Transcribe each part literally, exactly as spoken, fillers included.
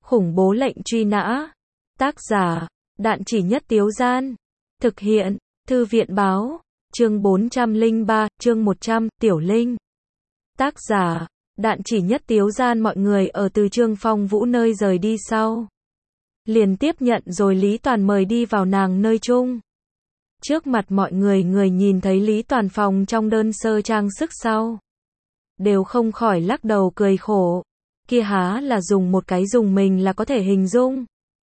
Khủng bố lệnh truy nã. Tác giả, Đạn Chỉ Nhất Tiếu Gian. Thực hiện, Thư viện Báo. Chương bốn trăm lẻ ba, chương một trăm, Tiểu Linh. Tác giả, Đạn Chỉ Nhất Tiếu Gian. Mọi người ở từ Trương Phong Vũ nơi rời đi sau, liền tiếp nhận rồi Lý Toàn mời đi vào nàng nơi chung. Trước mặt mọi người, người nhìn thấy Lý Toàn phòng trong đơn sơ trang sức sau, đều không khỏi lắc đầu cười khổ. Kia há là dùng một cái dùng mình là có thể hình dung.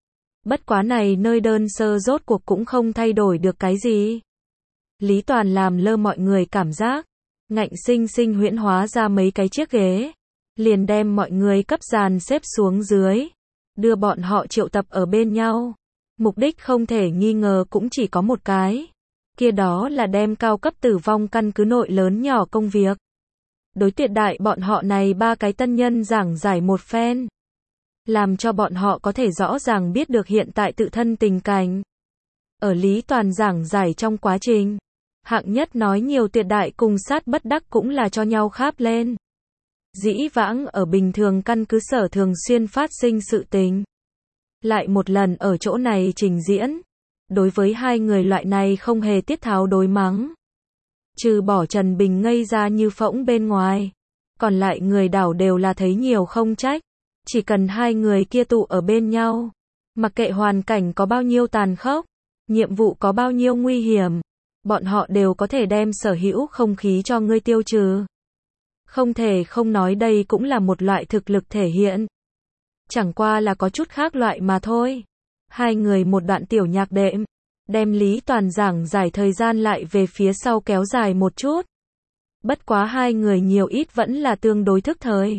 Bất quá này nơi đơn sơ rốt cuộc cũng không thay đổi được cái gì. Lý Toàn làm lơ mọi người cảm giác, ngạnh sinh sinh huyễn hóa ra mấy cái chiếc ghế, liền đem mọi người cấp dàn xếp xuống dưới, đưa bọn họ triệu tập ở bên nhau. Mục đích không thể nghi ngờ cũng chỉ có một cái, kia đó là đem cao cấp tử vong căn cứ nội lớn nhỏ công việc, đối tuyệt đại bọn họ này ba cái tân nhân giảng giải một phen, làm cho bọn họ có thể rõ ràng biết được hiện tại tự thân tình cảnh. Ở Lý Toàn giảng giải trong quá trình, hạng nhất nói nhiều tuyệt đại cùng sát bất đắc cũng là cho nhau kháp lên. Dĩ vãng ở bình thường căn cứ sở thường xuyên phát sinh sự tình, lại một lần ở chỗ này trình diễn. Đối với hai người loại này không hề tiết tháo đối mắng, trừ bỏ Trần Bình ngây ra như phỗng bên ngoài, còn lại người đảo đều là thấy nhiều không trách. Chỉ cần hai người kia tụ ở bên nhau, mặc kệ hoàn cảnh có bao nhiêu tàn khốc, nhiệm vụ có bao nhiêu nguy hiểm, bọn họ đều có thể đem sở hữu không khí cho ngươi tiêu trừ. Không thể không nói đây cũng là một loại thực lực thể hiện. Chẳng qua là có chút khác loại mà thôi. Hai người một đoạn tiểu nhạc đệm, đem Lý Toàn giảng giải thời gian lại về phía sau kéo dài một chút. Bất quá hai người nhiều ít vẫn là tương đối thức thời.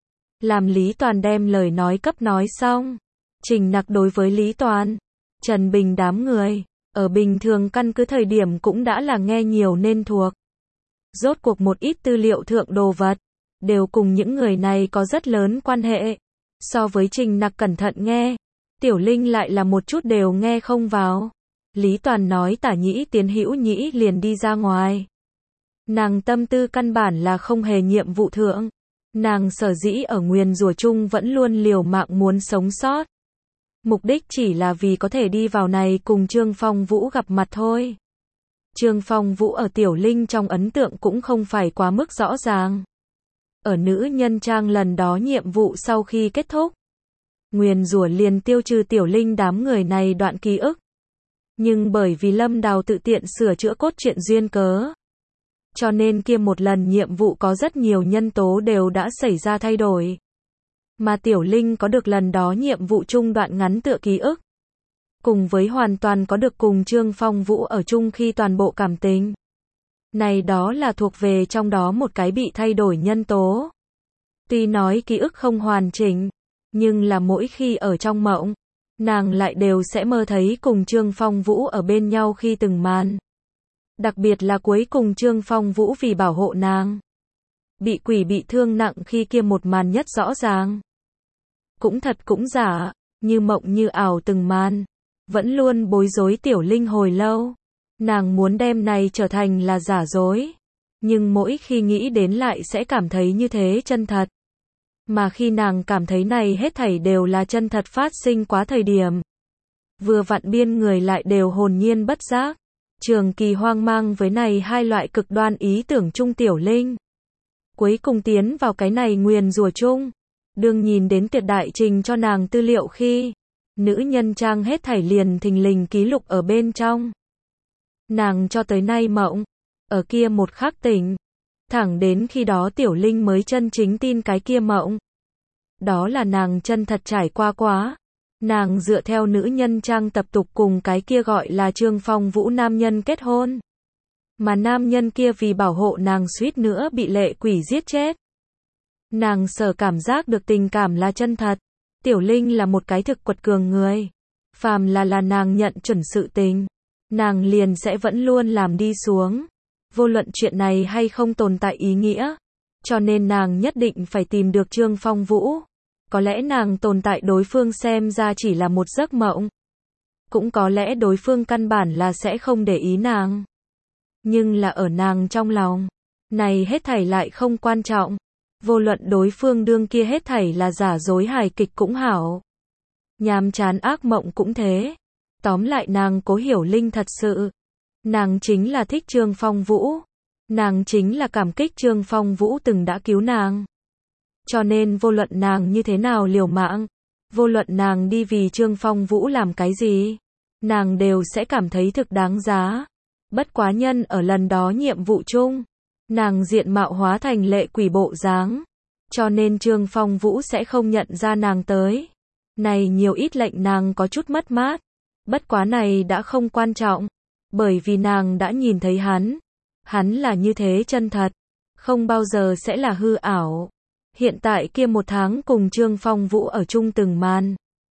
Làm Lý Toàn đem lời nói cấp nói xong, Trình Nặc đối với Lý Toàn, Trần Bình đám người, ở bình thường căn cứ thời điểm cũng đã là nghe nhiều nên thuộc. Rốt cuộc một ít tư liệu thượng đồ vật, đều cùng những người này có rất lớn quan hệ. So với Trình Nặc cẩn thận nghe, Tiểu Linh lại là một chút đều nghe không vào. Lý Toàn nói tả nhĩ tiến hữu nhĩ liền đi ra ngoài. Nàng tâm tư căn bản là không hề nhiệm vụ thượng. Nàng sở dĩ ở nguyền rủa chung vẫn luôn liều mạng muốn sống sót. Mục đích chỉ là vì có thể đi vào này cùng Trương Phong Vũ gặp mặt thôi. Trương Phong Vũ ở Tiểu Linh trong ấn tượng cũng không phải quá mức rõ ràng. Ở nữ nhân trang lần đó nhiệm vụ sau khi kết thúc, nguyền rủa liền tiêu trừ Tiểu Linh đám người này đoạn ký ức. Nhưng bởi vì Lâm Đào tự tiện sửa chữa cốt truyện duyên cớ, cho nên kia một lần nhiệm vụ có rất nhiều nhân tố đều đã xảy ra thay đổi. Mà Tiểu Linh có được lần đó nhiệm vụ chung đoạn ngắn tựa ký ức, cùng với hoàn toàn có được cùng Trương Phong Vũ ở chung khi toàn bộ cảm tình. Này đó là thuộc về trong đó một cái bị thay đổi nhân tố. Tuy nói ký ức không hoàn chỉnh, nhưng là mỗi khi ở trong mộng, nàng lại đều sẽ mơ thấy cùng Trương Phong Vũ ở bên nhau khi từng màn. Đặc biệt là cuối cùng Trương Phong Vũ vì bảo hộ nàng, bị quỷ bị thương nặng khi kia một màn nhất rõ ràng. Cũng thật cũng giả, như mộng như ảo từng màn, vẫn luôn bối rối Tiểu Linh hồi lâu. Nàng muốn đem này trở thành là giả dối, nhưng mỗi khi nghĩ đến lại sẽ cảm thấy như thế chân thật. Mà khi nàng cảm thấy này hết thảy đều là chân thật phát sinh quá thời điểm, vừa vặn biên người lại đều hồn nhiên bất giác. Trường kỳ hoang mang với này hai loại cực đoan ý tưởng chung Tiểu Linh, cuối cùng tiến vào cái này nguyền rủa chung. Đương nhìn đến tuyệt đại trình cho nàng tư liệu khi, nữ nhân trang hết thảy liền thình lình ký lục ở bên trong. Nàng cho tới nay mộng, ở kia một khắc tỉnh, thẳng đến khi đó Tiểu Linh mới chân chính tin cái kia mộng. Đó là nàng chân thật trải qua quá. Nàng dựa theo nữ nhân trang tập tục cùng cái kia gọi là Trương Phong Vũ nam nhân kết hôn. Mà nam nhân kia vì bảo hộ nàng suýt nữa bị lệ quỷ giết chết. Nàng sở cảm giác được tình cảm là chân thật. Tiểu Linh là một cái thực quật cường người. Phàm là là nàng nhận chuẩn sự tình, nàng liền sẽ vẫn luôn làm đi xuống. Vô luận chuyện này hay không tồn tại ý nghĩa. Cho nên nàng nhất định phải tìm được Trương Phong Vũ. Có lẽ nàng tồn tại đối phương xem ra chỉ là một giấc mộng. Cũng có lẽ đối phương căn bản là sẽ không để ý nàng. Nhưng là ở nàng trong lòng, này hết thảy lại không quan trọng. Vô luận đối phương đương kia hết thảy là giả dối hài kịch cũng hảo. nhàm chán ác mộng cũng thế. Tóm lại nàng Cố Hiểu Linh thật sự. Nàng chính là thích Trương Phong Vũ. Nàng chính là cảm kích Trương Phong Vũ từng đã cứu nàng. Cho nên vô luận nàng như thế nào liều mạng, vô luận nàng đi vì Trương Phong Vũ làm cái gì, nàng đều sẽ cảm thấy thực đáng giá. Bất quá nhân ở lần đó nhiệm vụ chung, nàng diện mạo hóa thành lệ quỷ bộ dáng, cho nên Trương Phong Vũ sẽ không nhận ra nàng tới. Này nhiều ít lệnh nàng có chút mất mát. Bất quá này đã không quan trọng, bởi vì nàng đã nhìn thấy hắn. Hắn là như thế chân thật, không bao giờ sẽ là hư ảo. Hiện tại kia một tháng cùng Trương Phong Vũ ở chung từng màn,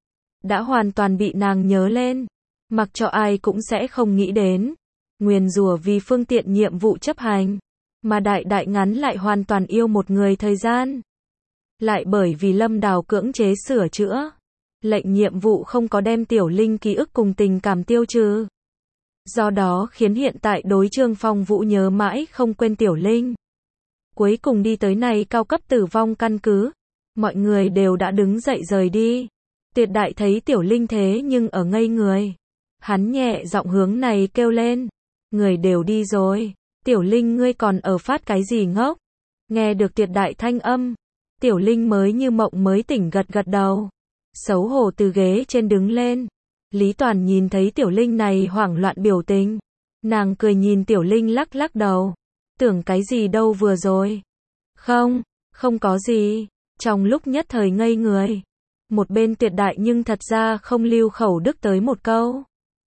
đã hoàn toàn bị nàng nhớ lên, mặc cho ai cũng sẽ không nghĩ đến. Nguyền rủa vì phương tiện nhiệm vụ chấp hành, mà đại đại ngắn lại hoàn toàn yêu một người thời gian. Lại bởi vì Lâm Đào cưỡng chế sửa chữa, lệnh nhiệm vụ không có đem Tiểu Linh ký ức cùng tình cảm tiêu trừ. Do đó khiến hiện tại đối Trương Phong Vũ nhớ mãi không quên Tiểu Linh. Cuối cùng đi tới này cao cấp tử vong căn cứ, mọi người đều đã đứng dậy rời đi. Tuyệt đại thấy Tiểu Linh thế nhưng ở ngây người. Hắn nhẹ giọng hướng này kêu lên. Người đều đi rồi. Tiểu Linh ngươi còn ở phát cái gì ngốc? Nghe được tuyệt đại thanh âm. Tiểu Linh mới như mộng mới tỉnh gật gật đầu. Xấu hổ từ ghế trên đứng lên. Lý Toàn nhìn thấy Tiểu Linh này hoảng loạn biểu tình. Nàng cười nhìn Tiểu Linh lắc lắc đầu. Tưởng cái gì đâu vừa rồi. Không, không có gì. Trong lúc nhất thời ngây người. Một bên tuyệt đại nhưng thật ra không lưu khẩu đức tới một câu.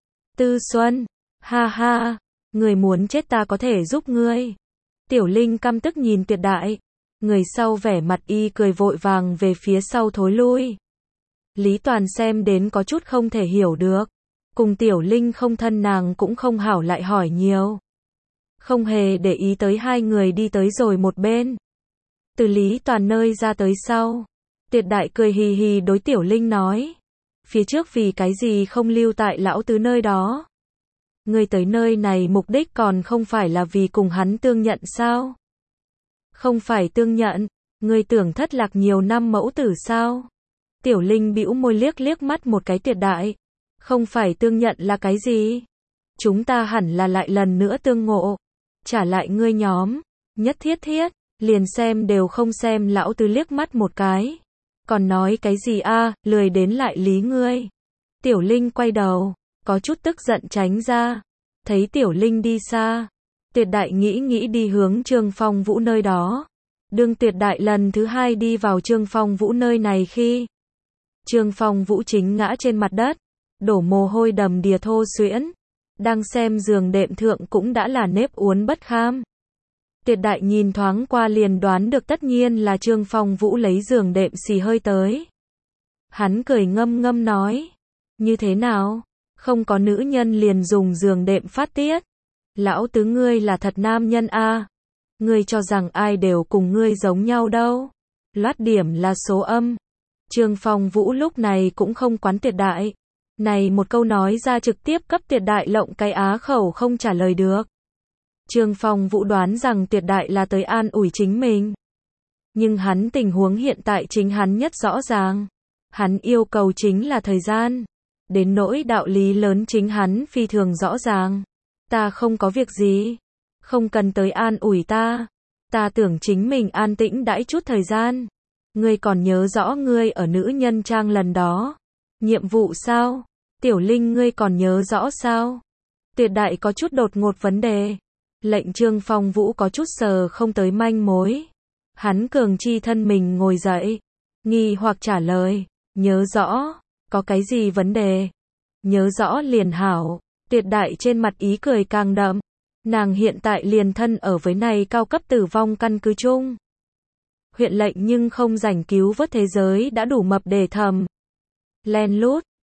Tư Xuân, ha ha, người muốn chết ta có thể giúp ngươi. Tiểu Linh căm tức nhìn tuyệt đại. Người sau vẻ mặt y cười vội vàng về phía sau thối lui. Lý Toàn xem đến có chút không thể hiểu được. Cùng Tiểu Linh không thân nàng cũng không hảo lại hỏi nhiều. Không hề để ý tới hai người đi tới rồi một bên. Từ Lý Toàn nơi ra tới sau. Tuyệt đại cười hì hì đối Tiểu Linh nói. Phía trước vì cái gì không lưu tại lão tứ nơi đó. Người tới nơi này mục đích còn không phải là vì cùng hắn tương nhận sao? Không phải tương nhận, người tưởng thất lạc nhiều năm mẫu tử sao? Tiểu Linh bĩu môi liếc liếc mắt một cái tuyệt đại. Không phải tương nhận là cái gì? Chúng ta hẳn là lại lần nữa tương ngộ. Trả lại ngươi nhóm. Nhất thiết thiết. Liền xem đều không xem lão tứ liếc mắt một cái. Còn nói cái gì a, lười đến lại lý ngươi. Tiểu Linh quay đầu. Có chút tức giận tránh ra. Thấy Tiểu Linh đi xa. Tuyệt đại nghĩ nghĩ đi hướng Trương Phong Vũ nơi đó. Đương tuyệt đại lần thứ hai đi vào Trương Phong Vũ nơi này khi. Trương Phong Vũ chính ngã trên mặt đất. Đổ mồ hôi đầm đìa thô xuyễn. Đang xem giường đệm thượng cũng đã là nếp uốn bất kham. Tuyệt đại nhìn thoáng qua liền đoán được tất nhiên là Trương Phong Vũ lấy giường đệm xì hơi tới. Hắn cười ngâm ngâm nói. Như thế nào? Không có nữ nhân liền dùng giường đệm phát tiết. Lão tứ ngươi là thật nam nhân a. À. Ngươi cho rằng ai đều cùng ngươi giống nhau đâu. Loát điểm là số âm. Trương Phong Vũ lúc này cũng không quán tuyệt đại. Này một câu nói ra trực tiếp cấp tuyệt đại lộng cái á khẩu không trả lời được. Trương Phong Vũ đoán rằng tuyệt đại là tới an ủi chính mình. Nhưng hắn tình huống hiện tại chính hắn nhất rõ ràng. Hắn yêu cầu chính là thời gian. Đến nỗi đạo lý lớn chính hắn phi thường rõ ràng. Ta không có việc gì. Không cần tới an ủi ta. Ta tưởng chính mình an tĩnh đãi chút thời gian. Ngươi còn nhớ rõ ngươi ở nữ nhân trang lần đó. Nhiệm vụ sao? Tiểu Linh ngươi còn nhớ rõ sao? Tuyệt đại có chút đột ngột vấn đề. Lệnh Trương Phong Vũ có chút sờ không tới manh mối. Hắn cường chi thân mình ngồi dậy. Nghi hoặc trả lời. Nhớ rõ. Có cái gì vấn đề? Nhớ rõ liền hảo. Tuyệt đại trên mặt ý cười càng đậm. Nàng hiện tại liền thân ở với này cao cấp tử vong căn cứ chung. Huyện lệnh nhưng không rảnh cứu vớt thế giới đã đủ mập để thầm. Len lút.